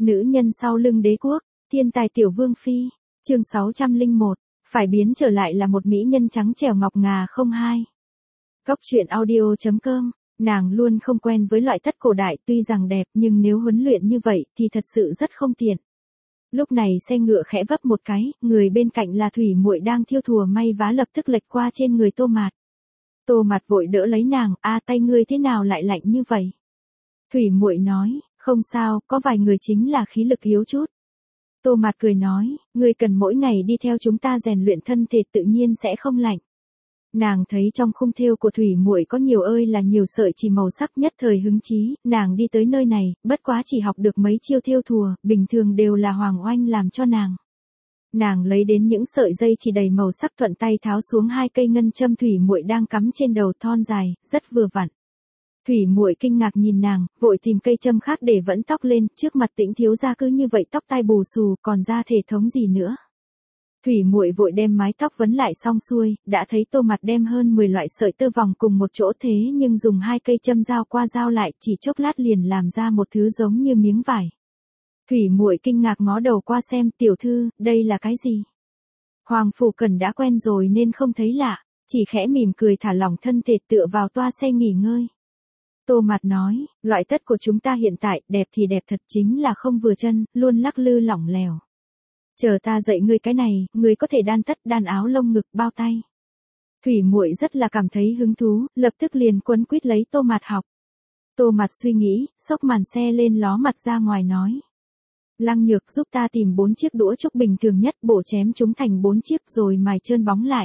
Nữ nhân sau lưng đế quốc, thiên tài tiểu vương phi, chương 601, phải biến trở lại là một mỹ nhân trắng trẻo ngọc ngà không hai. Góc truyện audio.com, nàng luôn không quen với loại tất cổ đại, tuy rằng đẹp nhưng nếu huấn luyện như vậy thì thật sự rất không tiện. Lúc này xe ngựa khẽ vấp một cái, người bên cạnh là Thủy Muội đang thiêu thùa may vá lập tức lệch qua trên người Tô Mạt. Tô Mạt vội đỡ lấy nàng, tay ngươi thế nào lại lạnh như vậy? Thủy Muội nói, không sao, có vài người chính là khí lực yếu chút. Tô Mạt cười nói, ngươi cần mỗi ngày đi theo chúng ta rèn luyện thân thể tự nhiên sẽ không lạnh. Nàng thấy trong khung thêu của Thủy Muội có nhiều ơi là nhiều sợi chỉ màu sắc, nhất thời hứng chí, nàng đi tới nơi này, bất quá chỉ học được mấy chiêu thêu thùa, bình thường đều là Hoàng Oanh làm cho nàng. Nàng lấy đến những sợi dây chỉ đầy màu sắc, thuận tay tháo xuống 2 cây ngân châm Thủy Muội đang cắm trên đầu, thon dài, rất vừa vặn. Thủy Muội kinh ngạc nhìn nàng, vội tìm cây châm khác để vẫn tóc lên, trước mặt Tĩnh thiếu gia cứ như vậy tóc tai bù xù, còn ra thể thống gì nữa. Thủy Muội vội đem mái tóc vấn lại xong xuôi, đã thấy Tô Mạt đem hơn 10 loại sợi tơ vòng cùng một chỗ, thế nhưng dùng 2 cây châm giao qua giao lại, chỉ chốc lát liền làm ra một thứ giống như miếng vải. Thủy Muội kinh ngạc ngó đầu qua xem, tiểu thư, đây là cái gì? Hoàng Phủ Cần đã quen rồi nên không thấy lạ, chỉ khẽ mỉm cười thả lỏng thân thể tựa vào toa xe nghỉ ngơi. Tô Mạt nói, loại tất của chúng ta hiện tại, đẹp thì đẹp thật, chính là không vừa chân, luôn lắc lư lỏng lẻo. Chờ ta dạy ngươi cái này, ngươi có thể đan tất, đan áo lông ngực, bao tay. Thủy Muội rất là cảm thấy hứng thú, lập tức liền quấn quýt lấy Tô Mạt học. Tô Mạt suy nghĩ, xốc màn xe lên ló mặt ra ngoài nói. Lăng Nhược, giúp ta tìm 4 chiếc đũa trúc bình thường nhất, bổ chém chúng thành 4 chiếc rồi mài trơn bóng lại.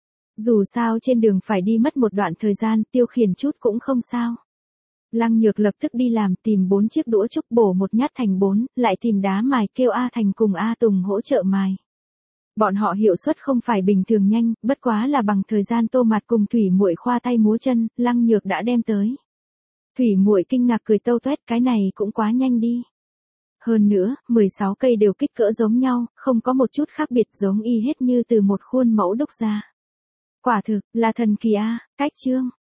Dù sao trên đường phải đi mất một đoạn thời gian, tiêu khiển chút cũng không sao. Lăng Nhược lập tức đi làm, tìm 4 chiếc đũa trúc, bổ một nhát thành 4, lại tìm đá mài, kêu A Thành cùng A Tùng hỗ trợ mài. Bọn họ hiệu suất không phải bình thường nhanh, bất quá là bằng thời gian Tô Mạt cùng Thủy Muội khoa tay múa chân, Lăng Nhược đã đem tới. Thủy Muội kinh ngạc cười tâu tuét, cái này cũng quá nhanh đi. Hơn nữa, 16 cây đều kích cỡ giống nhau, không có một chút khác biệt, giống y hết như từ một khuôn mẫu đúc ra. Quả thực, là thần kỳ a, cách chương.